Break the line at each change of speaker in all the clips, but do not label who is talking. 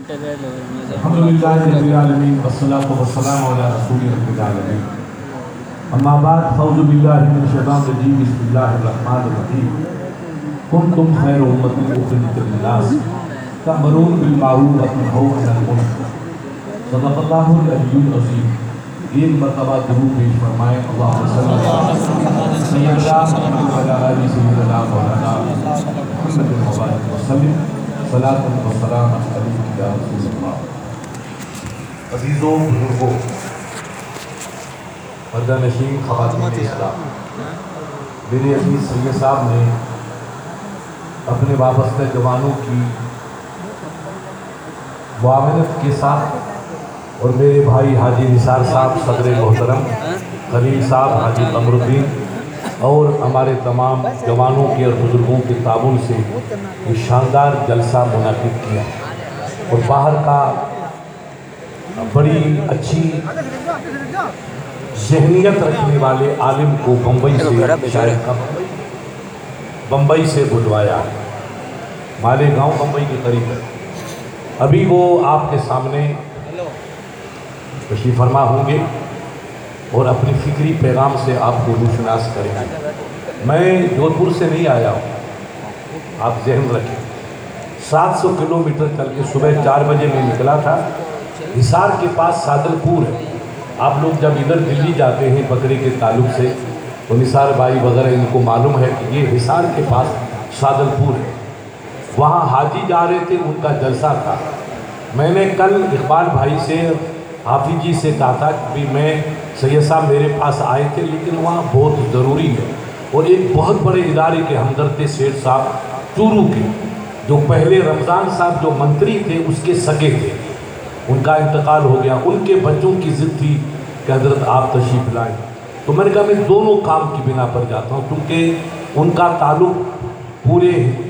الحمدللہ رب العالمین والصلاة والسلام علی رسول رب العالمین اما بعد فاعوذ باللہ من الشیطان الرجیم بسم اللہ الرحمن الرحیم کنتم خیر امۃ اخرجت للناس تأمرون بالمعروف وتنہون عن المنکر صدق اللہ العلی العظیم۔ ایک مرتبہ درود پیش فرمائیں اللہم صلی علی سیدنا محمد وعلی آل سیدنا مولانا محمد مبارک وسلم صلاۃ و سلام علیک یا رسول اللہ۔ عزیزوں، بزرگوں، پردہ نشین خواتین اسلام، میرے عزیز سید صاحب نے اپنے وابستہ جوانوں کی معاونت کے ساتھ اور میرے بھائی حاجی نثار صاحب صدر محترم، خلیل صاحب، حاجی قمر الدین اور ہمارے تمام جوانوں کے اور بزرگوں کے تعاون سے یہ شاندار جلسہ منعقد کیا اور باہر کا بڑی اچھی ذہنیت رکھنے والے عالم کو بمبئی سے شاید بمبئی سے بلوایا، مالیگاؤں بمبئی کے قریب ہے۔ ابھی وہ آپ کے سامنے تشریف فرما ہوں گے اور اپنی فکری پیغام سے آپ کو روشناس کریں گے۔ میں جودھ پور سے نہیں آیا ہوں، آپ ذہن رکھیں۔ 700 کلومیٹر چل کے صبح 4 بجے میں نکلا تھا۔ حصار کے پاس سادل پور ہے۔ آپ لوگ جب ادھر دلی جاتے ہیں بکری کے تعلق سے تو نثار بھائی وغیرہ ان کو معلوم ہے کہ یہ حصار کے پاس سادل پور ہے۔ وہاں حاجی جا رہے تھے، ان کا جلسہ تھا۔ میں نے کل اقبال بھائی سے، حافظ جی سے کہا تھا کہ میں سید صاحب میرے پاس آئے تھے لیکن وہاں بہت ضروری ہے، اور ایک بہت بڑے ادارے کے ہمدرد تھے سیٹھ صاحب چورو کے، جو پہلے رمضان صاحب جو منتری تھے اس کے سگے تھے، ان کا انتقال ہو گیا۔ ان کے بچوں کی ضد تھی کہ حضرت آپ تشریف لائیں، تو میں نے کہا میں دونوں کام کی بنا پر جاتا ہوں، کیونکہ ان کا تعلق پورے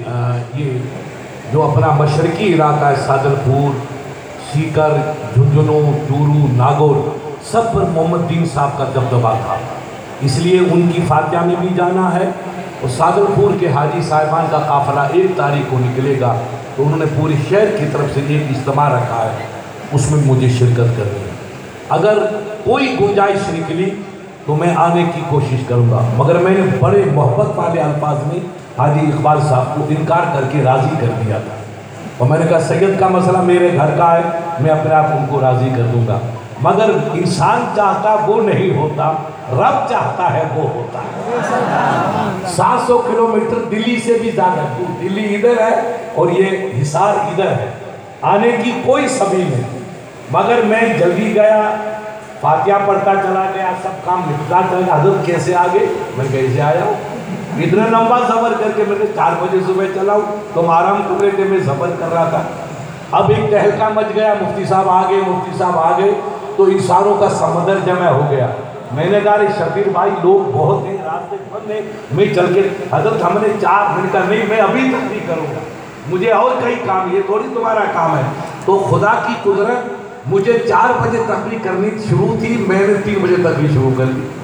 یہ جو اپنا مشرقی علاقہ ہے سادل پور، سیکر، جھنجھنو، چورو، ناگور، سب پر محمد دین صاحب کا دبدبہ تھا، اس لیے ان کی فاتحہ میں بھی جانا ہے۔ اور سادل پور کے حاجی صاحبان کا قافلہ 1 تاریخ کو نکلے گا، تو انہوں نے پورے شہر کی طرف سے ایک اجتماع رکھا ہے، اس میں مجھے شرکت کرنی ہے۔ اگر کوئی گنجائش نکلی تو میں آنے کی کوشش کروں گا، مگر میں نے بڑے محبت والے الفاظ میں حاجی اقبال صاحب کو انکار کر کے راضی کر دیا تھا، اور میں نے کہا سید کا مسئلہ میرے گھر کا ہے، میں اپنے آپ ان کو راضی کر دوں گا، مگر انسان چاہتا وہ نہیں ہوتا، رب چاہتا ہے وہ ہوتا ہے۔ 700 کلومیٹر دلی سے بھی زیادہ دور، دلی ادھر ہے اور یہ حصار ادھر ہے، آنے کی کوئی سبیل نہیں، مگر میں جلدی گیا، فاتحہ پڑھتا چلا گیا، سب کام نپٹا چلا گیا۔ حضرت کیسے آگے؟ میں کیسے آیا ہوں؟ اتنا لمبا سفر کر کے میں نے 4 بجے صبح چلا ہوں، تم آرام کر رہے تھے، میں سفر کر رہا تھا۔ اب ایک تہلکہ مچ گیا، مفتی صاحب آ گئے تو انسانوں کا سمندر جمع ہو گیا۔ میں نے کہا شبیر بھائی لوگ بہت ہیں، راستے بند ہیں، میں چل کے حضرت ہم نے 4 منٹ کا نہیں، میں ابھی تک نہیں کروں گا، مجھے اور کئی کام، یہ تھوڑی تمہارا کام ہے۔ تو خدا کی قدرت، مجھے 4 بجے تقریر کرنی شروع تھی، میں نے 3 بجے تقریر شروع کر دی۔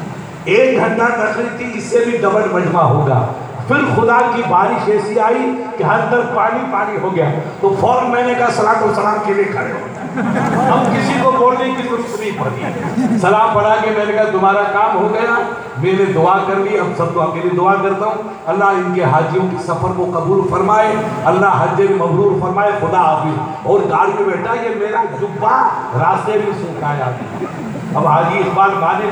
1 گھنٹہ تقریر تھی، اس سے بھی ڈبل مجمع ہوگا۔ پھر خدا کی بارش ایسی آئی کہ ہر طرف پانی ہو گیا، تو فوراً میں نے کہا صلاۃ و سلام کے لیے کھڑے ہو جائیں۔ اب کسی کو بولنے کی ضرورت نہیں پڑی، سلام پڑھا کے میں نے کہا تمہارا کام ہو گیا، میں نے دعا کر لی۔ اب سب کو اکیلے دعا کرتا ہوں، اللہ ان کے حاجیوں کے سفر کو قبول فرمائے، اللہ حج مبرور فرمائے، خدا حافظ۔ اور گاڑی میں بیٹھا، یہ میرا جبہ راستے میں سکھایا، اب حاجی اقبال مانے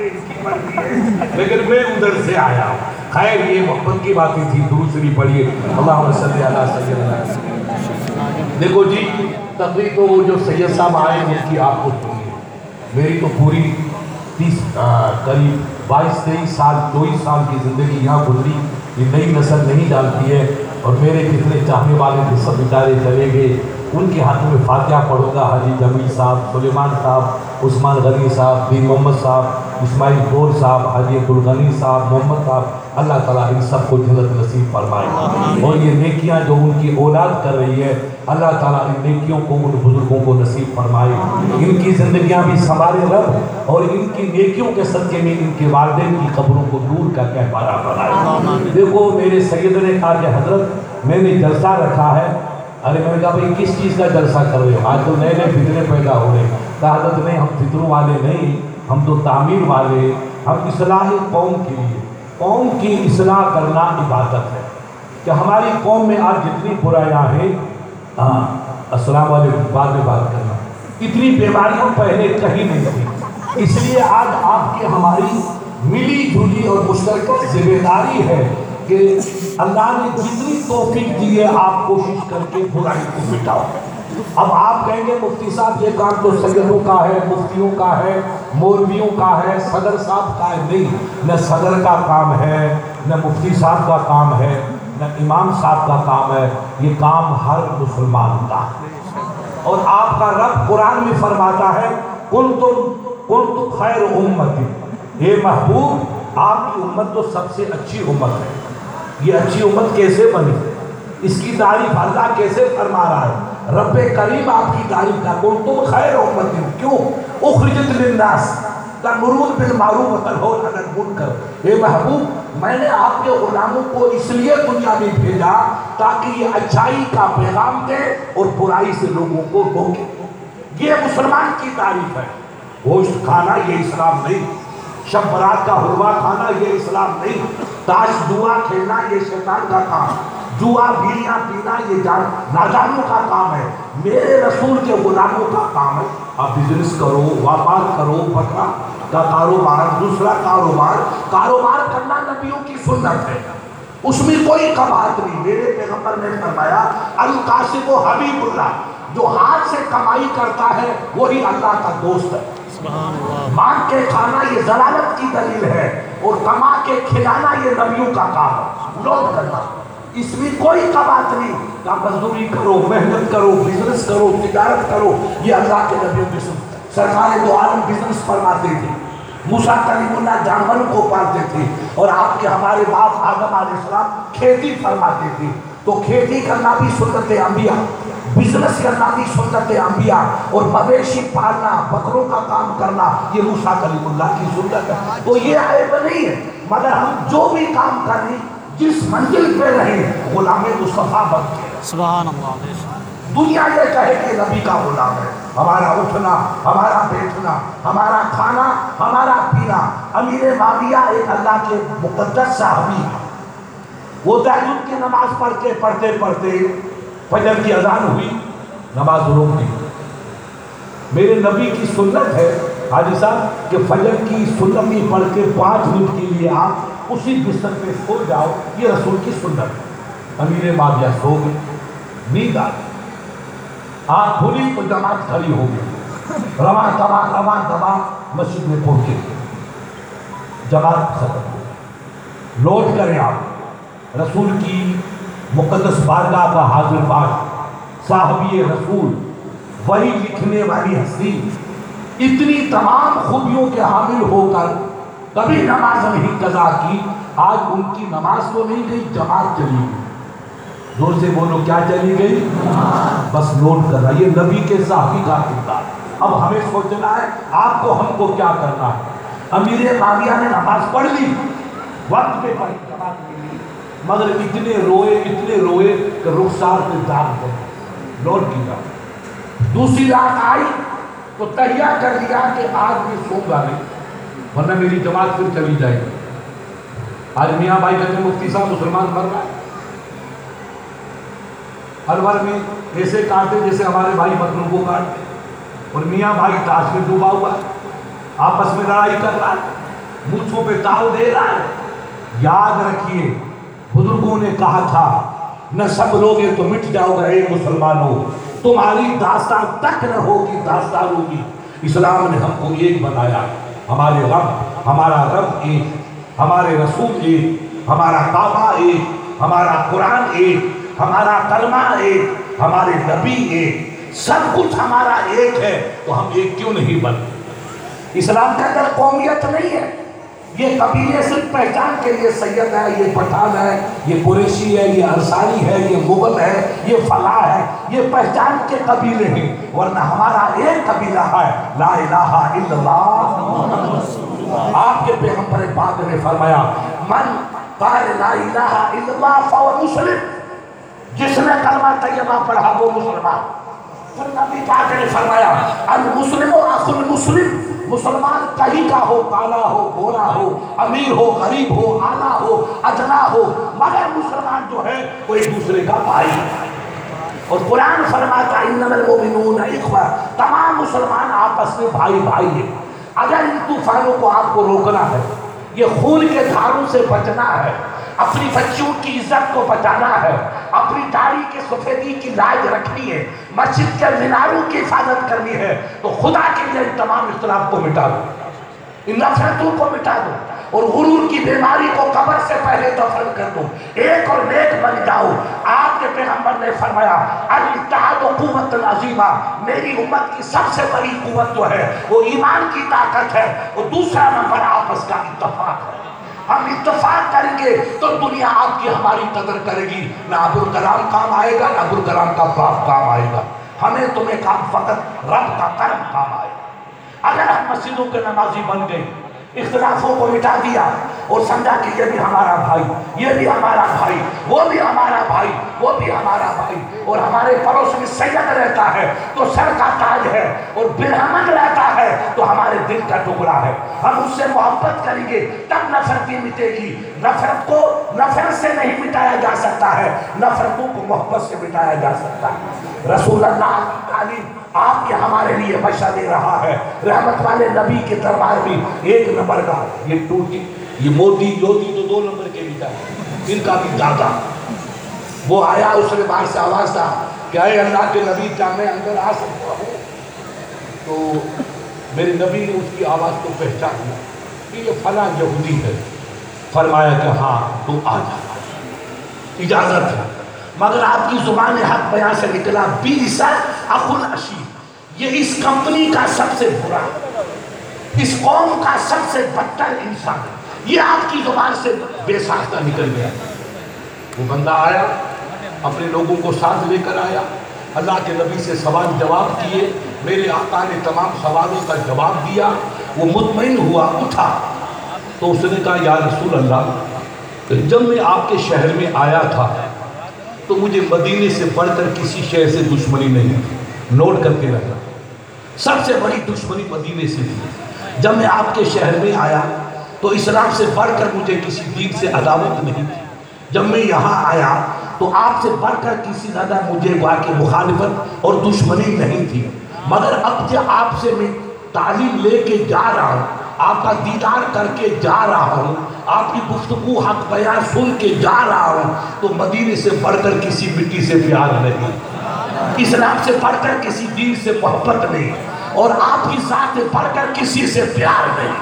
لیکن میں ادھر سے آیا ہوں۔ خیر یہ محبت کی باتیں تھی، دوسری پڑھیے اللہم صلی علی سیدنا۔ دیکھو جی، تقریر تو وہ جو سید صاحب آئے ان کی آپ کو سنیے، میری تو پوری 30 قریب 22-23 سال 24 سال کی زندگی یہاں گزری، یہ نئی نسل نہیں جانتی ہے، اور میرے کتنے چاہنے والے تھے سب بیچارے چلے گئے۔ ان کے ہاتھ میں فاتحہ پڑھوں گا، حاجی جمیل صاحب، سلیمان صاحب، عثمان غنی صاحب، دین محمد صاحب، اسماعیل گور صاحب، حاجی عبدالغنی صاحب، محمد صاحب، اللہ تعالیٰ ان سب کو جنت نصیب فرمائے، اور یہ نیکیاں جو ان کی اولاد کر رہی ہے اللہ تعالیٰ ان نیکیوں کو ان بزرگوں کو نصیب فرمائے، ان کی زندگیاں بھی سنوارے رب، اور ان کی نیکیوں کے صدقے میں ان کے والدین کی قبروں کو دور کا کہوارہ بنائے۔ دیکھو میرے سید نے کہا کہ حضرت میں نے جلسہ رکھا ہے ارے میں نے کہا بھائی کس چیز کا جلسہ کر رہے ہو؟ آج تو نئے نئے فتنے پیدا ہو رہے ہیں۔ کہا حضرت نہیں، ہم فطروں والے نہیں، ہم تو تعمیر والے، ہم اصلاح قوم کے لیے، قوم کی اصلاح کرنا عبادت ہے۔ کہ ہماری قوم میں آج جتنی برائیاں ہیں، السلام علیکم، بعد میں بات کرنا، اتنی بیماریاں پہلے کہیں نہیں تھی۔ اس لیے آج آپ کی ہماری ملی جلی اور مشترکہ ذمہ داری ہے کہ اللہ نے جتنی توفیق دی ہے آپ کوشش کر کے برائی کو مٹاؤ۔ اب آپ کہیں گے مفتی صاحب یہ کام تو سیدوں کا ہے، مفتیوں کا ہے، مولویوں کا ہے، صدر صاحب کا ہے۔ نہیں، نہ صدر کا کام ہے، نہ مفتی صاحب کا کام ہے، نہ امام صاحب کا کام ہے، یہ کام ہر مسلمان کا ہے۔ اور آپ کا رب قرآن میں فرماتا ہے کنتم خیر امت، اے محبوب آپ کی امت تو سب سے اچھی امت ہے۔ یہ اچھی امت کیسے بنی؟ اس کی تعریف اللہ کیسے فرما رہا ہے؟ رب کریم آپ کی تعریف کا کنتم خیر امت، کیوں؟ اخرجت للناس تأمرون بالمعروف وتنہون عن المنکر۔ اے محبوب میں نے آپ کے غلاموں کو اس لیے دنیا میں بھیجا تاکہ یہ اچھائی کا پیغام دے اور برائی سے لوگوں کو روکے۔ یہ مسلمان کی تعریف ہے۔ گوشت کھانا یہ اسلام نہیں، شب برات کا حلوہ کھانا یہ اسلام نہیں، تاش جوا کھیلنا یہ شیطان کا کام، جوا بیڑیاں پینا یہ ناجانوں کا کام ہے۔ میرے رسول کے غلاموں کا کام ہے آپ بزنس کرو، واپار کرو، بکرا کا کاروبار، دوسرا کاروبار کرنا نبیوں کی سنت ہے، اس میں کوئی قباحت نہیں۔ میرے پیغمبر نے فرمایا القاسم و حبیب اللہ، جو ہاتھ سے کمائی کرتا ہے وہی اللہ کا دوست ہے۔ مانگ کے کھانا یہ ضلالت کی دلیل ہے، اور کما کے کھلانا یہ نبیوں کا کام ہے، لوٹ کرنا، اس میں کوئی قباحت نہیں۔ آپ مزدوری کرو، محنت کرو، بزنس کرو، تجارت کرو، یہ اللہ کے نبیوں کی سنت۔ سرکار دو عالم بزنس فرماتے تھے، موسیٰ کلیم اللہ جانوروں کو پالتے تھے، اور آپ کے ہمارے باپ آدم علیہ السلام کھیتی فرماتے تھے۔ تو کھیتی کرنا بھی سنت انبیاء، بزنس کرنا بھی سنت انبیاء، اور مویشی پالنا، بکروں کا کام کرنا یہ موسیٰ کلیم اللہ کی سنت ہے۔ تو یہ عیب نہیں ہے، مگر ہم جو بھی کام کریں جس منزل پہ رہیں غلام مصطفیٰ بن کے، سبحان اللہ، دنیا یہ کہے کہ نبی کا غلام ہے، ہمارا اٹھنا، ہمارا بیٹھنا، ہمارا کھانا، ہمارا پینا۔ امیر معاویہ ایک اللہ کے مقدس صحابی ہے، وہ تہجد کی نماز پڑھتے فجر کی اذان ہوئی، نماز روک دی۔ میرے نبی کی سنت ہے حاجی صاحب کہ فجر کی سنت پڑھ کے 5 منٹ کے لیے آپ اسی بستر پہ سو جاؤ، یہ رسول کی سنت ہے۔ امیر معاویہ سو گئے، نیند آ گئی، آنکھ کھلی تو جماعت کھڑی ہو گئی، رواں دبا مسجد میں پہنچے، جماعت ختم ہو گئی۔ لوٹ کریں آپ رسول کی مقدس بارگاہ کا حاضر باش، صاحبی رسول، وہی لکھنے والی ہستی، اتنی تمام خوبیوں کے حامل ہو کر کبھی نماز نہیں قضا کی۔ آج ان کی نماز تو نہیں گئی، جماعت چلی گئی۔ زور سے بولو، کیا چلی گئی؟ بس نوٹ کرنا، یہ نبی کے صحابی کا کردار۔ اب ہمیں سوچنا ہے آپ کو ہم کو کیا کرنا ہے۔ امیر معاویہ نے نماز پڑھ لی، وقت پہ پڑھی، جماعت کے لیے، مگر اتنے روئے کہ رخسار پہ داغ پڑے، لوٹ گیا۔ دوسری رات آئی تو تہیہ کر لیا کہ آج میں سو گا نہیں، ورنہ میری جماعت پھر چلی جائے گی۔ آج میاں بھائی کہتے ہیں مفتی صاحب مسلمان مر رہا ہے، الور میں ایسے کاٹتے جیسے ہمارے بھائی مظلوم کو کاٹتے، اور میاں بھائی تاش میں ڈوبا ہوا ہے، آپس میں لڑائی کر رہا ہے، مونچھوں پہ تاؤ دے رہا ہے۔ یاد رکھیے بزرگوں نے کہا تھا نہ سب لوگے تو مٹ جاؤ گے اے مسلمانوں، تمہاری داستان تک نہ ہوگی، داستان ہوگی۔ اسلام نے ہم کو ایک بنایا، ہمارا رب ایک، ہمارے رسول ایک، ہمارا کعبہ ایک، ہمارا قرآن ایک، ہمارا کلمہ ایک، ہمارے نبی ایک، سب کچھ ہمارا ایک ہے، تو ہم ایک کیوں نہیں بنتے؟ اسلام کے اندر قومیت نہیں ہے، یہ قبیلے صرف پہچان کے لیے سید ہے، یہ پٹھان ہے، یہ قریشی ہے، یہ انصاری ہے، یہ مغل ہے، یہ فلاں ہے، یہ پہچان کے قبیلے ہیں، ورنہ ہمارا ایک قبیلہ ہے، لا الہ الا اللہ۔ آپ کے پیغمبر پاک نے فرمایا من قال لا الہ الا اللہ فهو مسلم، جس نے کلمہ طیبہ پڑھا وہ مسلمان. پھر نبی پاک نے فرمایا المسلم اخو المسلم، مسلمان کہیں کا ہو، کالا ہو، گورا ہو، امیر ہو، غریب ہو، اعلیٰ ہو، ادنا ہو، مگر مسلمان جو ہے وہ ایک دوسرے کا بھائی ہے. اور قرآن فرماتا ہے انما المؤمنون اخوہ، تمام مسلمان آپس میں بھائی بھائی ہیں. اگر ان طوفانوں کو آپ کو روکنا ہے، یہ خون کے دھاروں سے بچنا ہے، اپنی بچیوں کی عزت کو بچانا ہے، اپنی داڑھی کی سفیدی کی لاج رکھنی ہے، مسجد کے میناروں کی حفاظت کرنی ہے، تو خدا کے لیے ان تمام اختلاف کو مٹا دو، ان نفرتوں کو مٹا دو، اور غرور کی بیماری کو قبر سے پہلے دفن کر دو، ایک اور نیک بن جاؤ. آپ کے پیغمبر نے فرمایا الاتحاد قوت عظیمہ، میری امت کی سب سے بڑی قوت جو ہے وہ ایمان کی طاقت ہے، اور دوسرا نمبر آپس کا اتفاق ہے. ہم اتفاق کریں گے تو دنیا آپ کی ہماری قدر کرے گی. نہ ابوالکلام کام آئے گا، نہ ابوالکلام کا باپ کام آئے گا، ہمیں تمہیں کام فقط رب کا کرم کام آئے گا. اگر ہم مسجدوں کے نمازی بن گئے، اختلافوں کو مٹا دیا اور سمجھا کہ یہ بھی ہمارا بھائی، یہ بھی ہمارا بھائی، وہ بھی ہمارا بھائی، وہ بھی ہمارا بھائی، اور ہمارے پڑوس میں سید رہتا ہے تو سر کا تاج ہے، اور برہمن رہتا ہے تو ہمارے دل کا ٹکڑا ہے، ہم اس سے محبت کریں گے تب نفرتی مٹے گی. نفرت کو نفرت سے نہیں مٹایا جا سکتا ہے، نفرتوں کو محبت سے مٹایا جا سکتا ہے. رسول اللہ کی تعلیم آپ کے ہمارے لیے مشعل رہا ہے. رحمت والے نبی کے دربار میں ایک نمبر کا یہ ٹوٹی، یہ موتی جوتی تو 2 نمبر کے بھی تھا، ان کا بھی دادا وہ آیا، اس نے باہر سے آواز تھا کہ اے اللہ کے نبی کیا میں اندر آ سکتا ہوں؟ تو میرے نبی نے اس کی آواز کو پہچان لیا کہ یہ فلاں یہودی ہے. فرمایا کہ ہاں تو آ جا، اجازت ہے. مگر آپ کی زبان حق بیان سے نکلا بئس اخو العشیر، یہ اس کمپنی کا سب سے برا، اس قوم کا سب سے بدتر انسان ہے. یہ آپ کی زبان سے بے ساختہ نکل گیا. وہ بندہ آیا، اپنے لوگوں کو ساتھ لے کر آیا، اللہ کے نبی سے سوال جواب کیے، میرے آقا نے تمام سوالوں کا جواب دیا. وہ مطمئن ہوا، اٹھا تو اس نے کہا یا رسول اللہ، جب میں آپ کے شہر میں آیا تھا تو مجھے مدینے سے بڑھ کر کسی شہر سے دشمنی نہیں تھی. نوٹ کر کے رکھا، سب سے بڑی دشمنی مدینے سے تھی. جب میں آپ کے شہر میں آیا تو اسلام سے بڑھ کر مجھے کسی دین سے عداوت نہیں تھی. جب میں یہاں آیا تو آپ سے بڑھ کر کسی زیادہ مجھے واقع مخالفت اور دشمنی نہیں تھی. مگر اب جب آپ سے میں تعلیم لے کے جا رہا ہوں، آپ کا دیدار کر کے جا رہا ہوں، آپ کی گفتگو حق بیان سن کے جا رہا ہوں، تو مدینے سے بڑھ کر کسی مٹی سے پیار نہیں، اسلام سے بڑھ کر کسی دین سے محبت نہیں، اور آپ کی ذات سے بڑھ کر کسی سے پیار نہیں.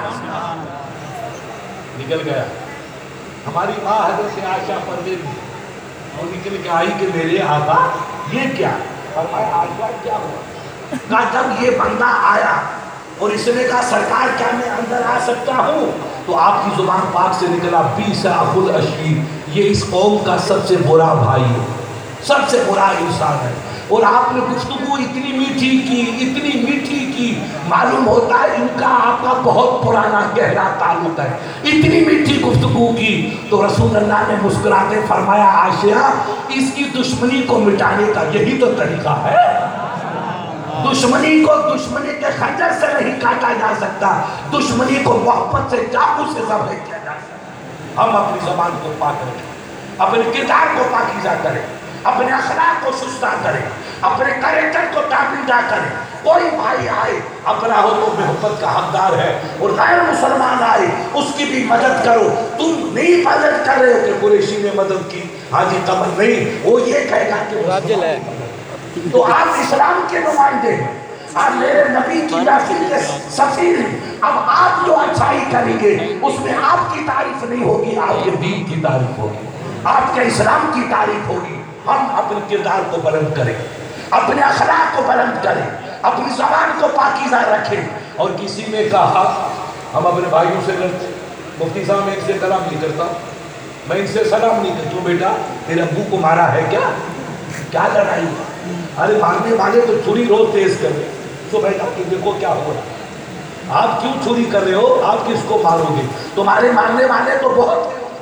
نکل گیا. ہماری ماں حضرت عائشہ پروین اور نکل کے آئی کہ میرے آقا یہ کیا؟ فرمایا عائشہ کیا ہوا؟ کہا جب یہ بندہ آیا اور اس نے کہا سرکار کیا میں اندر آ سکتا ہوں، تو آپ کی زبان پاک سے نکلا بئس اخو العشیر، یہ اس قوم کا سب سے برا بھائی ہے، سب سے برا انسان ہے. اور آپ نے گفتگو اتنی میٹھی کی، اتنی میٹھی کی، معلوم ہوتا ہے ان کا آپ کا بہت پرانا گہرا تعلق ہے. اتنی میٹھی گفتگو کی تو رسول اللہ نے مسکراتے فرمایا عائشہ اس کی دشمنی کو مٹانے کا یہی تو طریقہ ہے. دشمنی کو دشمنی کے خنجر سے نہیں کاٹا جا سکتا، دشمنی کو محبت سے چاقو سے ذبح کیا جا سکتا. ہم اپنی زبان کو پاک رکھیں، اپنے کردار کو پاکیزہ کریں، اپنے اخلاق کو شستہ کریں، اپنے کریکٹر کو تعمیدہ کریں. کوئی بھائی آئے اپنا ہو تو محبت کا حقدار ہے، اور غیر مسلمان آئے اس کی بھی مدد کرو. تم نہیں مدد کر رہے ہو کہ قریشی نے مدد کی، حاجی قمر نہیں، وہ یہ کہے گا کہ راجل ہے. تو آپ اسلام کے نمائندے ہیں، آپ میرے نبی کی محفل کے سفیر ہیں. اب آپ جو اچھائی کریں گے اس میں آپ کی تعریف نہیں ہوگی، آپ کے دین کی تعریف ہوگی، آپ کے اسلام کی تعریف ہوگی. ہم اپنے کردار کو بلند کریں، اپنے اخلاق کو بلند کریں، اپنی زبان کو پاکیزہ رکھیں. اور کسی نے کہا ہم اپنے بھائیوں سے لڑتے، مفتی صاحب میں ان سے کلام نہیں کرتا، میں ان سے سلام نہیں کرتا. کیوں بیٹا تیرے ابو کو مارا ہے کیا لڑائی؟ ارے مارنے والے تو چھری روز تیز کر رہے. تو بیٹا کہ دیکھو کیا ہو رہا، آپ کیوں چھری کر رہے ہو، آپ کس کو مارو گے؟ تمہارے مارنے والے تو بہت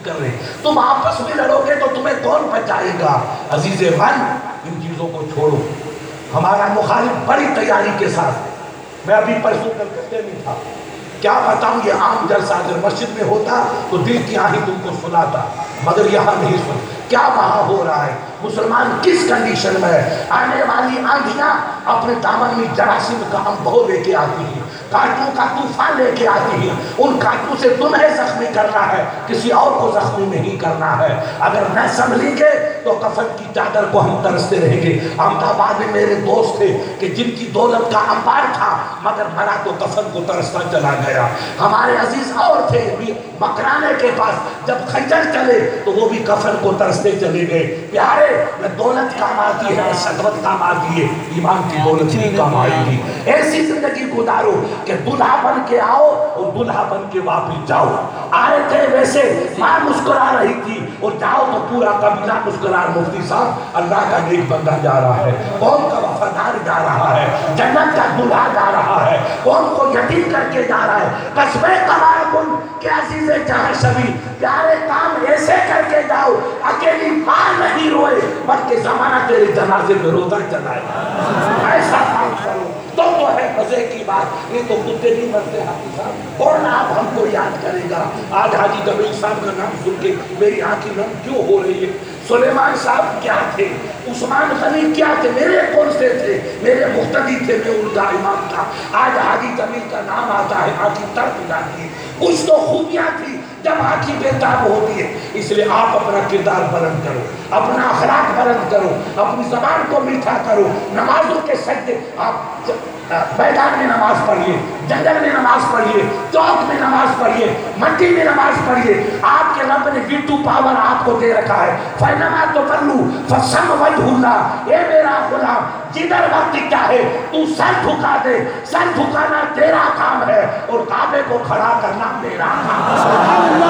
کر رہے ہیں. تم آپس میں لڑو گے تو تمہیں کون بچائے گا؟ عزیز من، ان چیزوں کو چھوڑو. ہمارا مخالف بڑی تیاری کے ساتھ، میں ابھی پرسوں کلکتے میں تھا، کیا بتاؤں، یہ عام جلسہ اگر مسجد میں ہوتا تو دل کی آہیں تم کو سناتا، مگر یہاں نہیں سن. کیا وہاں ہو رہا ہے؟ مسلمان کس کنڈیشن میں ہے؟ آنے والی آندھیاں اپنے دامن میں جراثیم کا انبو لے کے آتی ہیں، کانٹوں کا طوفان لے کے آتی ہیں. ان کانٹوں سے تمہیں زخمی کرنا ہے، کسی اور کو زخمی نہیں کرنا ہے. اگر نہ سنبھلیں گے تو کفن کی چادر کو ہم ترستے رہیں گے. احمد آباد میں میرے دوست تھے کہ جن کی دولت کا انبار تھا، مگر مرا تو کفن کو ترستا چلا گیا. ہمارے عزیز اور تھے مکرانے کے پاس، جب خنجر چلے تو وہ بھی کفن کو ترستے چلے گئے. پیارے، نہ دولت کام آتی ہے، شہوت کام آتی ہے، ایمان کی دولت نہیں کام آئے گی. ایسی زندگی گزارو کہ دلہا بن کے آؤ اور دلہا بن کے واپس جاؤ. آئے تھے ویسے، ماں مسکرا رہی تھی، اور جاؤ تو پورا قبیلہ مسکرا. مفتی صاحب، اللہ کا نیک بندہ جا رہا ہے، قوم کا وفادار جا رہا ہے، جنت کا دلہا جا رہا ہے، قوم کو یتیم کر کے جا رہا ہے. قصبے قبائے کن کہ عزیز جہاں شبی، پیارے کام ایسے کر کے جاؤ اکیلی ماں نہیں روئے بلکہ زمانہ تیرے جنازے میں روتا چلا ہے. ایسا کام کرو تو ہے مزے کی بات. یہ تو کتے نہیں مرتے حاجی صاحب، کون آپ ہم کو یاد کرے گا؟ آج حاجی جمیل صاحب کا نام سن کے میری آنکھیں نم کیوں ہو رہی ہے؟ سلیمان صاحب کیا تھے؟ عثمان غنی کیا تھے؟ میرے کون سے تھے؟ میرے مقتدی تھے، میں ان کا امام تھا. آج حاجی جمیل کا نام آتا ہے آنکھیں تڑپ جاتی ہے. کچھ تو خوبیاں تھی جب آنکھیں بےتاب ہوتی ہے. اس لیے آپ اپنا کردار بلند کرو، اپنا اخلاق بلند کرو، اپنی زبان کو میٹھا کرو. نمازوں کے سجدے، آپ میدان میں نماز پڑھیے، جنگل میں نماز پڑھیے، چوک میں نماز پڑھیے، منڈی میں نماز پڑھیے. آپ کے رب نے ویٹو پاور آپ کو دے رکھا ہے. فَإِنَّمَا تُوَلُّوا فَثَمَّ وَجْهُ اللَّهِ. اے میرا غلام، جدھر وقت چاہے تو سر جھکا دے. سر جھکانا تیرا کام ہے اور کعبے کو کھڑا کرنا میرا کام ہے.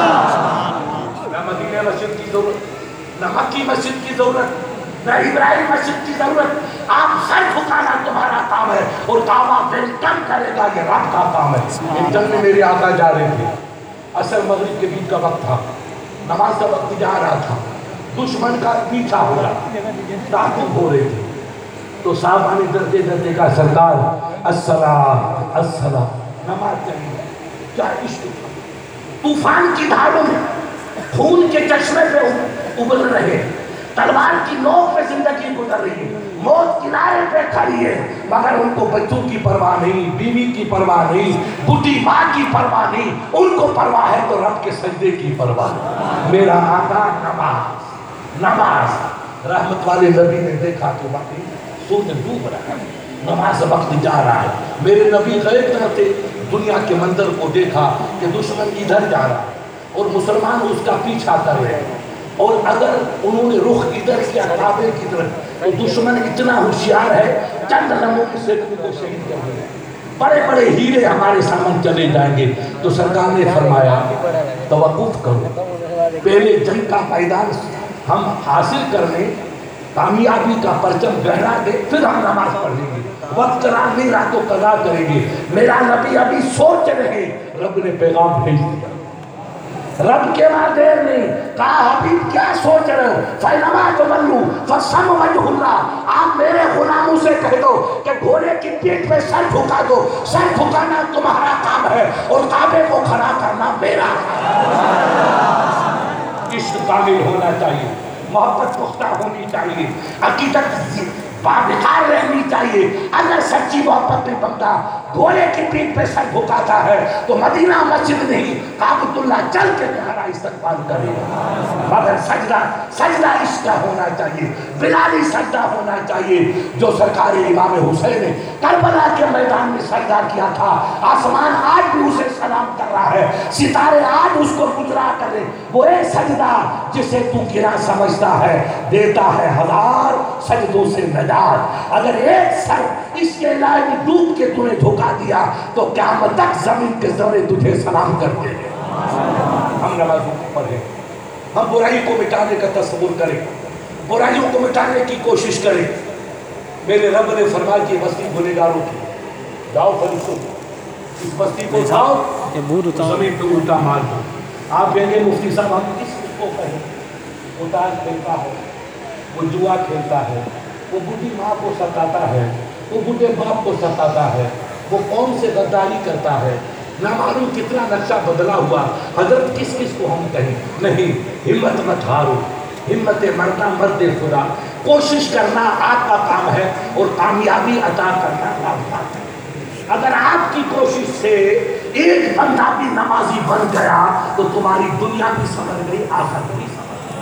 نہ مدینہ مسجد کی ضرورت، نہ مکی مسجد کی ضرورت، نہ ابراہیم مسجد کی ضرورت. آپ سر جھکانا تمہارا کام ہے اور کعبہ ویلکم کرے گا، یہ رب کا کام ہے. ایک جنگ میں میرے آقا جا رہے تھے، عصر مغرب کے بیچ کا وقت تھا، نماز کا وقت جا رہا تھا، دشمن کا پیچھا ہو رہا، تعقیب ہو رہے تھے. تو صحابہ نے ڈرتے ڈرتے کہا، سرکار الصلاۃ الصلاۃ، نماز چاہیے. کیا عشق تھا! طوفان کی دھاروں میں خون کے چشمے پہ ابل رہے، تلوار کی نوک پہ زندگی گزر رہی ہے، موت کنارے پہ کھڑی ہے، مگر ان کو بچوں کی پرواہ نہیں، بیوی کی پرواہ نہیں، بڈھی ماں کی پرواہ نہیں. ان کو پرواہ ہے تو رب کے سجدے کی پرواہ. میرا آقا نماز نماز. رحمت والے نبی نے دیکھا کہ واقعی سورج ڈوب رہا ہے، نماز وقت جا رہا ہے. میرے نبی غیب کرتے دنیا کے منظر کو دیکھا کہ دشمن ادھر جا رہا ہے اور مسلمان اس کا پیچھا کر رہے ہیں، اور اگر انہوں نے رخ ادھر کیا کعبے کی طرف تو دشمن اتنا ہوشیار ہے، چند لمحوں سے ان کو شہید کر دیں. بڑے بڑے ہیرے ہمارے سامنے چلے جائیں گے. تو سرکار نے فرمایا توقف کرو، پہلے جنگ کا میدان ہم حاصل کر لیں، کامیابی کا پرچم گہرا دے، پھر ہم نماز پڑھیں گے. وقت قرار نہیں رہا تو قضا کریں گے. میرا نبی ابھی سوچ رہے، رب نے پیغام بھیج دیا. رب کے بعد دیر نہیں، کہا حبیب کیا سوچ رہے ہو؟ فَإِنَّمَا تُوَلُّوا فَثَمَّ وَجْهُ اللَّهِ. آپ میرے غلاموں سے کہہ دو کہ گھوڑے کی پیٹھ پہ سر جھکا دو. سر جھکانا تمہارا کام ہے اور کعبے کو کھڑا کرنا میرا کام ہے. عشق کامل ہونا چاہیے، محبت پختہ ہونی چاہیے، عقیدت باوقار رہنی چاہیے. اگر سچی محبت میں بندہ گھوڑے کی پیٹھ پہ سر جھکاتا ہے تو مدینہ مسجد نہیں، کعبۃ اللہ چل کے تمہارا استقبال کرے گا. مگر سجدہ عشق کا ہونا چاہیے، بلالی سجدہ ہونا چاہیے. جو سرکار امام حسین نے کربلا کے میدان میں سجدہ کیا تھا، آسمان آج بھی اسے سلام کر رہا ہے، ستارے آج اس کو گزرا کر رہے. وہ ایک سجدہ جسے تو گرا سمجھتا ہے دیتا ہے ہزار سجدوں سے نجات. اگر ایک سر اس کے لائے میں ڈوب کے تمہیں دھوکا دیا تو قیامت تک زمین کے ذرے تجھے سلام کرتے ہیں. ہم نمازوں کو پڑھیں، ہم برائی کو مٹانے کا تصور کریں، برائیوں کو مٹانے کی کوشش کریں. میرے رب نے فرمایا کہ بستی گنہگاروں کی، جاؤ فرشتوں اس بستی کو جاؤ زمین پہ الٹا مار دو. آپ کہیں گے مفتی صاحب ہم کس को कहे, वो ताश खेलता है, वो जुआ खेलता है, वो बूढ़ी माँ को सताता है, वो बूढ़े बाप को सताता है, वो कौन से गद्दारी करता है, ना मालूम कितना नक्शा बदला हुआ। हजरत किस किस को हम कहें? नहीं, हिम्मत मत हारो, हिम्मत मरना मत दे खुदा। कोशिश करना आपका काम है और कामयाबी अता करना आपका काम है। अगर आपकी कोशिश से एक बंदा भी नमाजी बन गया तो तुम्हारी दुनिया भी समझ गई, आखिरत भी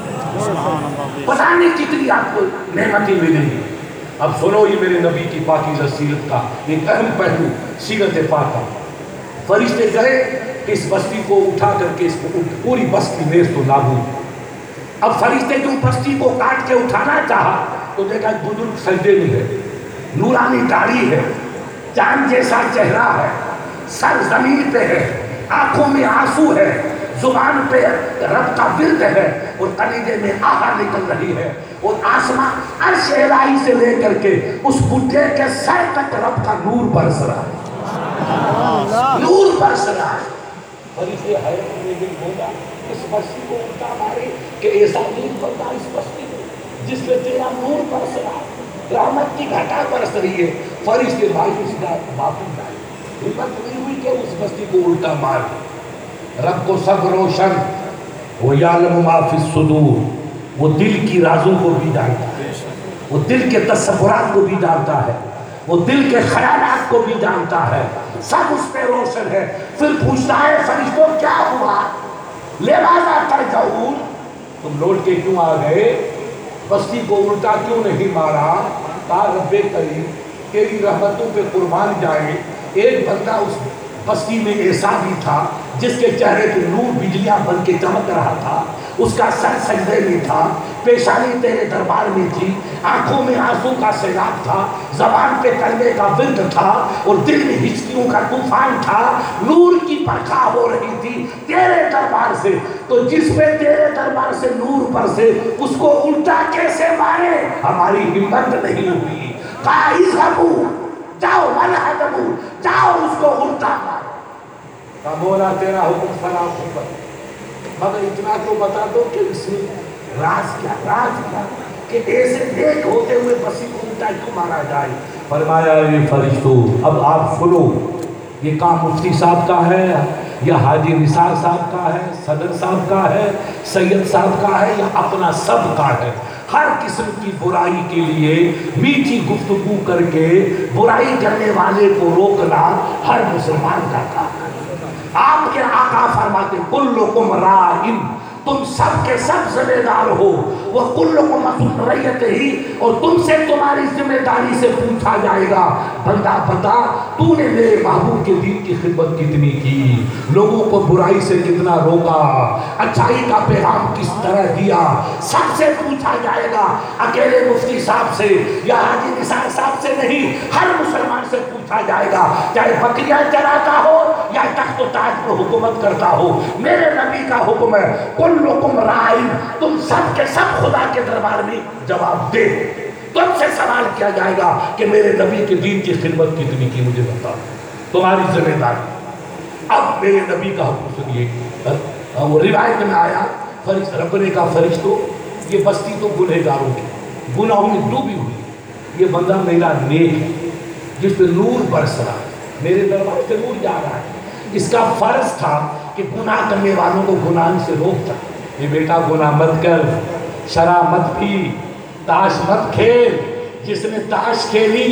समझ गई। पता नहीं कितनी आपको नेमतें मिलेंगी। अब सुनो, ये मेरे नबी की पाकीज़ा सीरत का एक अहम पहलू, सीरत पाक का। फरिश्ते गए कि इस बस्ती को उठा करके इसको पूरी बस्ती नेस्त तो नाबूद। अब फरिश्ते जो बस्ती को काट के उठाना चाहा तो देखा बुजुर्ग सजदे में है, नूरानी दाढ़ी है, चांद जैसा चेहरा है, सर जमीन पे है, आंखों में आंसू है, जुबान पे रब का विर्द है और कलीजे में आहा निकल रही है और आसमां अर्श इलाही से लेकर के उस बुढ़े के सर तक रब का नूर बरस रहा है, नूर बरस रहा है। फरिश्ते हैरत में भी होगा, इस बस्ती को उल्टा मारे कि ऐसा नूर बनता इस बस्ती में जिससे तेरा नूर बरस रहा है, रहमत की घटा बरस रही है। फरिश्ते मायूस बापू जाए, हिम्मत नहीं हुई कि उस बस्ती को उल्टा मार। रब को सब रोशन, वो यालमु मा फिस सुदूर, वो दिल की राजों को भी जानता है, वो दिल के तसव्वुरात को भी जानता है, वो दिल के ख्यालात को भी जानता है, सब उस पे रोशन है। फिर पूछता है फरिश्तों क्या हुआ, लिमाज़ा तरजऊन, तुम लौट के क्यों आ गए, बस्ती को उल्टा क्यों नहीं मारा। कहा रब्बे करीम तेरी रहमतों पे कुर्बान जाए। एक बंदा उस बस्ती में ऐसा भी था जिसके चेहरे पे नूर बिजलियां बन के चमक रहा था, उसका सर सजदे में था, पेशानी तेरे दरबार में थी, आंखों में आंसू का सैलाब था, जबान पे कलमे का विर्द था और दिल में हिचकियों का तूफान था। नूर की परछा हो रही थी तेरे दरबार से, तो जिस पे तेरे दरबार से नूर बरसे उसको उल्टा कैसे मारे, हमारी हिम्मत नहीं हुई। कहा इज़हबू, जाओ, वलहदबू, जाओ उसको उल्टा मारो। का मौला तेरा हुक्म सलाम हुक्म, मगर इतना तो बता दो कि इसमें राज क्या कि ऐसे नेक होते हुए बस्ती को उल्टा क्यों मारा जाए। फरमाया ये फरिश्तों, अब आप सुनो, ये काम मुफ्ती साहब का है या हाजी निसार साहब का है, सदर साहब का है, सैयद साहब का है या अपना सब का है। हर किस्म की बुराई के लिए मीठी गुफ्तगू करके बुराई करने वाले को रोकना हर मुसलमान का काम है। आपके आका फरमाते कुल्लुकुम राइन, तुम सब के सब जिम्मेदार हो, वह कुल्लुकुम मसऊल रैयत ही, और तुमसे तुम्हारी जिम्मेदारी से पूछा जाएगा। बंदा बता तूने मेरे महबूब के दीन की खिदमत कितनी की, लोगों को बुराई से कितना रोका, अच्छाई का पैगाम किस तरह दिया, सबसे पूछा जाएगा। अकेले मुफ्ती साहब से या हाजी निसार साहब से नहीं, हर मुसलमान से पूछा जाएगा, चाहे बकरियां चराता हो या तख्त ताज पर हुकूमत करता हो। मेरे नबी का हुक्म है कुल्लुकुम राइन, तुम सब के सब खुदा के दरबार में जवाब दे। तुमसे सवाल किया जाएगा कि मेरे नबी के दीन की खिदमत कितनी की, मुझे बताओ, तुम्हारी जिम्मेदारी। अब मेरे नबी का हुक्म सुनिए, वो रिवायत में आया रब ने कहा फरिश्तों, ये बस्ती तो गुनहगारों की गुनाहों में डूबी हुई, ये बंदा मेरा नेक है जिस पे नूर बरस रहा है, मेरे दरबार से नूर जा रहा है। इसका फर्ज था कि गुनाह करने वालों को गुनाह से रोकता, ये बेटा गुनाह मत कर, शराब मत पी, ताश मत खेल। जिसने ताश खेली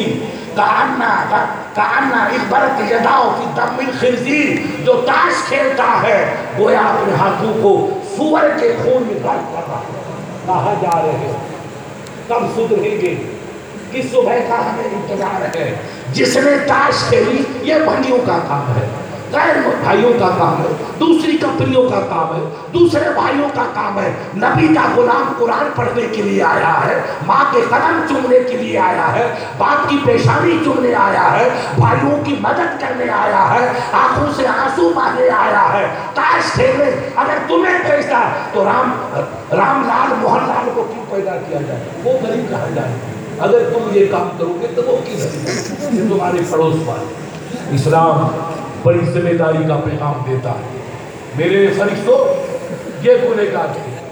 कान्ना इबरत यदाओ की दमिल खिंजीर, जो ताश खेलता है गोया अपने हाथों को सूअर के खून में गर्क कर रहा है। कहाँ जा रहे हैं, कब सुधरेंगे, किस सुबह का हमें इंतजार है। जिसने ताश खेली ये भंडियों का काम है, गैर भाइयों का काम है, दूसरी कंपनियों का काम है, दूसरे भाइयों का काम है। नबी का गुलाम कुरान पढ़ने के लिए आया है, माँ के कदम चूमने के लिए आया है, बाप की पेशानी चूमने आया है, भाइयों की मदद करने आया है, आंखों से आंसू बहाने आया है। ताश खेलने अगर तुम्हें भेजता तो रामलाल मोहनलाल को क्यों पैदा किया जाए, वो गरीब कहा जाए। अगर तुम ये काम करोगे तो वो किस तुम्हारे पड़ोस वाले। इस्लाम बड़ी जिम्मेदारी का पैगाम देता है। मेरे फरिश्तों, ये गुनहगार थे,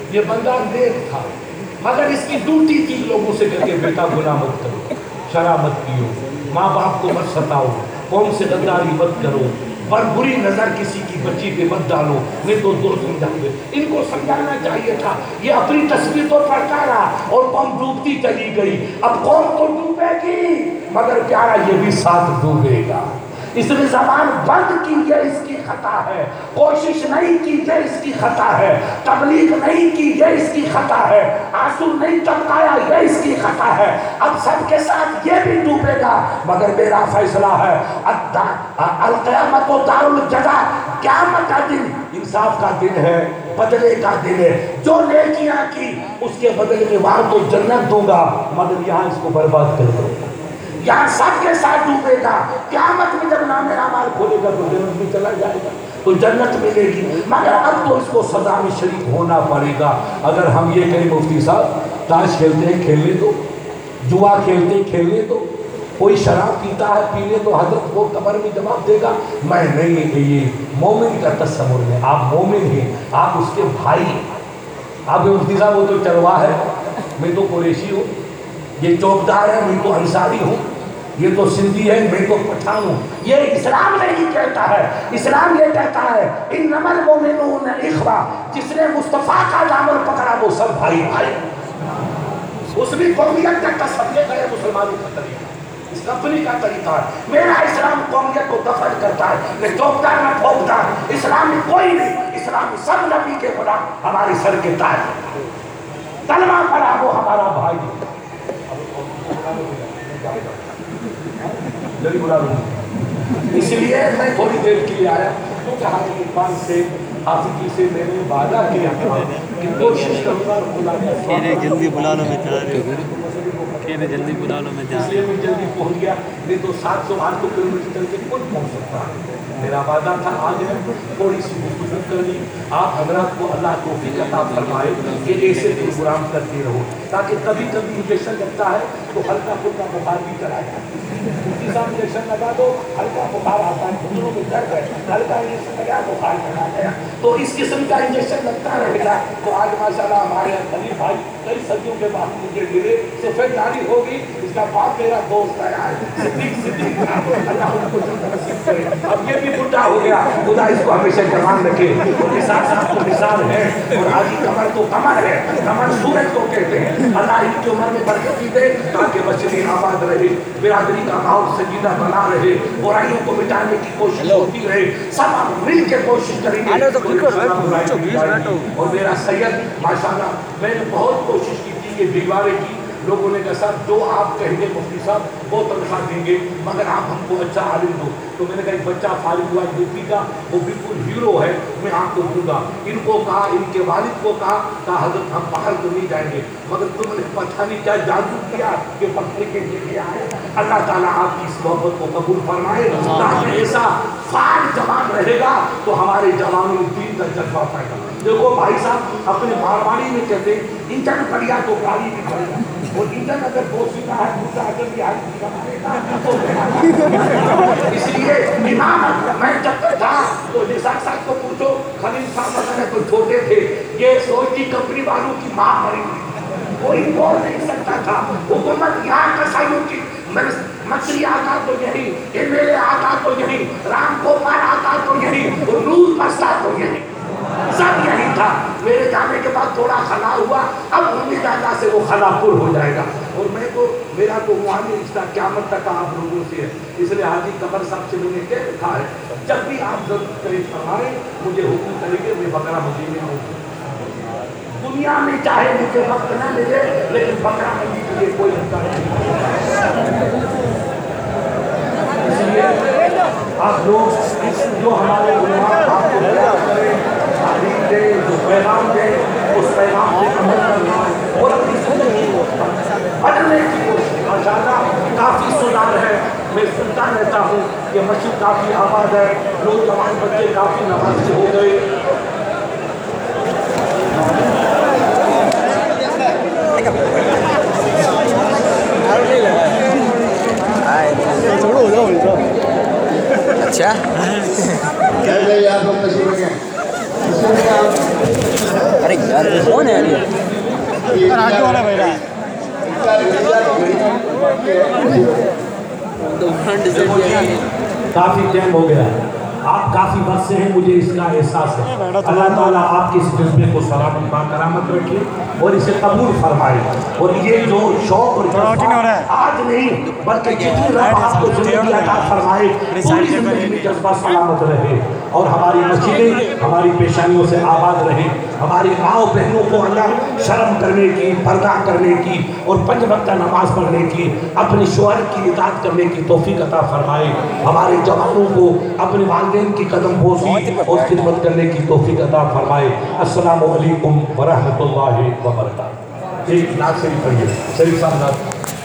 یہ بندہ نیک تھا مگر اس کی ڈیوٹی تھی لوگوں سے کہتے بیٹا گناہ مت کرو، شراب مت پیو، ماں باپ کو مت ستاؤ، قوم سے غداری مت کرو، پر بری نظر کسی کی بچی پہ مت ڈالو، نہیں تو دو سمجھاؤ گے۔ ان کو سمجھانا چاہیے تھا، یہ اپنی تصویر تو پڑھتا رہا اور قوم ڈوبتی چلی گئی۔ اب قوم تو ڈوبے گی مگر پیارا یہ بھی ساتھ ڈوبے گا۔ اس نے زبان بند کی، یہ اس کی خطا ہے، کوشش نہیں کی، یہ اس کی خطا ہے، تبلیغ نہیں کی، یہ اس کی خطا ہے، آنسو نہیں ٹپکایا، یہ اس کی خطا ہے۔ اب سب کے ساتھ یہ بھی ڈوبے گا مگر میرا فیصلہ ہے، القیامت و دار الجزا، قیامت کا دن انصاف کا دن ہے، بدلے کا دن ہے۔ جو نیکیاں کی اس کے بدلے میں وہاں تو جنت دوں گا مگر یہاں اس کو برباد کر دوں گا، یہاں سب کے ساتھ ڈوبے گا۔ قیامت میں جب نام اعمال کھولے گا تو جنت میں چلا جائے گا، تو جنت ملے گی، مگر اب تو اس کو سزا میں شریک ہونا پڑے گا۔ اگر ہم یہ کہیں مفتی صاحب تاش کھیلتے ہیں کھیلنے دو، جوا کھیلتے ہیں کھیلنے دو، کوئی شراب پیتا ہے پینے تو حضرت وہ قبر میں جواب دے گا میں نہیں، کہ یہ مومن کا تصور ہے، آپ مومن ہیں، آپ اس کے بھائی ہیں۔ آپ کے مفتی صاحب وہ تو چرواہ ہے، میں تو قریشی ہوں، یہ چوکدار ہے، میں تو انصاری ہوں، یہ تو سندھی ہے، میں تو پٹھان ہوں۔ یہ اسلام نہیں کہتا ہے، اسلام یہ کہتا ہے انما المؤمنون اخوہ، جس نے مصطفیٰ کا دامن پکڑا وہ سب بھائی بھائی۔ اس میں قومیت کا تصور ہے مسلمانوں کا طریقہ، اس کمپنی کا طریقہ ہے۔ میرا اسلام قومیت کو دفن کرتا ہے، میں چوکدار نہ ٹھوکدار، اسلام میں کوئی نہیں، اسلام سب نبی کے غلام ہمارے سر کے تاج، کلمہ پڑھا وہ ہمارا بھائی۔ اس لیے میں تھوڑی دیر کے لیے آیا کیونکہ حاجی عرفان سے حافظ جی سے میں نے وعدہ کیا تھا کہ کوشش کروں گا
جلدی بلا لو، میں جا رہی ہوں، جلدی بلا لو، میں جا
اس لیے میں جلدی پہنچ گیا، نہیں تو 700 کلو میٹر چل کے کون پہنچ سکتا ہے۔ میرا وعدہ تھا آج ہے تھوڑی سی گفتگو کرنی، آپ حضرات کو اللہ توفیق عطا فرمائے کہ ایسے پروگرام کرتے رہو تاکہ کبھی کبھی انجیکشن لگتا ہے تو ہلکا پھلکا بخار بھی چلا جائے۔ مفتی صاحب انجیکشن لگا دو ہلکا بخار آتا ہے، گھٹنوں میں درد ہے، ہلکا انجیکشن لگا بخار چلا گیا، تو اس قسم کا انجیکشن لگتا رہے گا۔ تو آج ماشاءاللہ ہمارے خلیل بھائی کئی صدیوں کے بعد مجھے ملے، سفید داڑھی ہوگی، اس کا باپ میرا دوست ہے صدیق اللہ ان کو جلد نصیب کرے۔ اب یہ بھی بڈھا ہو گیا، خدا اس کو ہمیشہ جوان رکھے، اور نثار صاحب تو نثار ہے، اور حاجی کمر تو کمر ہے، کمر سورج کو کہتے ہیں۔ اللہ ان کی عمر میں برکت دے تاکہ مسجد آباد رہے، برادری کا ماحول سنجیدہ بنا رہے، برائیوں کو مٹانے کی کوشش ہوتی رہے، سب آپ مل کے کوشش کریں گے۔ اور میرا سید ماشاءاللہ میں نے بہت کوشش کی تھی کہ دیوارے کی، لوگوں نے کہا صاحب جو آپ کہیں گے مفتی صاحب وہ تنخواہ دیں گے مگر آپ ہم کو اچھا عالم دو۔ تو میں نے کہا ایک بچہ فارغ ہوا یوپی کا، وہ بالکل ہیرو ہے، میں آپ کو دوں گا۔ ان کو کہا، ان کے والد کو کہا حضرت ہم باہر تو نہیں جائیں گے مگر تم نے پتہ نہیں کیا جادو کیا کہ پکڑ کے لے کے آئے۔ اللہ تعالیٰ آپ کی اس محبت کو قبول فرمائے، تاکہ ایسا فعال جوان رہے گا تو ہمارے جوانوں میں دین کا جذبہ پائے گا۔ دیکھو بھائی صاحب اپنے مارواڑی میں کہتے ہیں انجن بڑھیا تو گاڑی بھی بڑھیا، اور انجن اگر بوسیدہ ہے دوسرا اگر بھی اس لیے امام میں جب تک تھا تو نثار صاحب کو پوچھو، خلیل صاحب اگر تو چھوٹے تھے، یہ سوچتی کمپنی والوں کی ماں مری ہوئی، کوئی بول نہیں سکتا تھا، حکومت یہاں کسائیوں کی، مصری آتا تو یہی، ایم ایل اے آتا تو یہی، رام گوپال آتا تو یہی، نور بستا تو یہی، سب یہی تھا۔ میرے جانے کے بعد تھوڑا خلا ہوا، اب امید اللہ سے وہ خلا پر ہو جائے گا، اور میں تو میرا تو روحانی رشتہ قیامت تک آپ لوگوں سے ہے۔ اس لیے حاجی قمر صاحب سے میں نے کہہ رکھا ہے جب بھی آپ ضرورت کریں فرمائیں، مجھے حکم کریں گے، میں بکرا مدینے میں ہوں۔ دنیا میں چاہے مجھے وقت نہ ملے لیکن بکرا مندی کے لیے کوئی حد نہیں۔ اس لیے آپ لوگ جو ہمارے علماء آپ کو بیان کریں، تعلیم دیں، جو پیغام دیں، اس پیغام کو عمل کرنا اور اپنی زندگی کو بدلنے کی کوشش۔ ماشاءاللہ کافی سدھار ہے، میں سنتا رہتا ہوں کہ مسجد کافی آباد ہے، نوجوان بچے کافی نمازی ہو گئے۔
اچھا अरे यार कौन है ये
आगे वाला भाई रहा
काफ़ी टाइम हो गया है, आप काफ़ी वक्त से हैं, मुझे इसका एहसास है। अल्लाह ताला आपके इस जज्बे को सलामत करामत रखे और इसे कबूल फरमाए। और ये जो शौक और जज्बा आज नहीं बल्कि जितनी रब आपको ज़िंदगी अता फरमाए, पूरी ज़िंदगी में जज्बा सलामत रहे और हमारी मस्जिदें हमारी पेशानियों से आबाद रहे। हमारी माँ बहनों को अल्लाह शर्म करने की, पर्दा करने की और 5 वक्त नमाज पढ़ने की, अपने शौहर की इताअत करने की तौफीक अता फरमाए। हमारे जवानों को अपने वालिदैन की कदम बोसी और खिदमत करने की तौफीक अता फरमाए। अस्सलामु अलैकुम व रहमतुल्लाहि व बरकातहू। एक नात शरीफ पढ़िए, शरीफ साहब नात।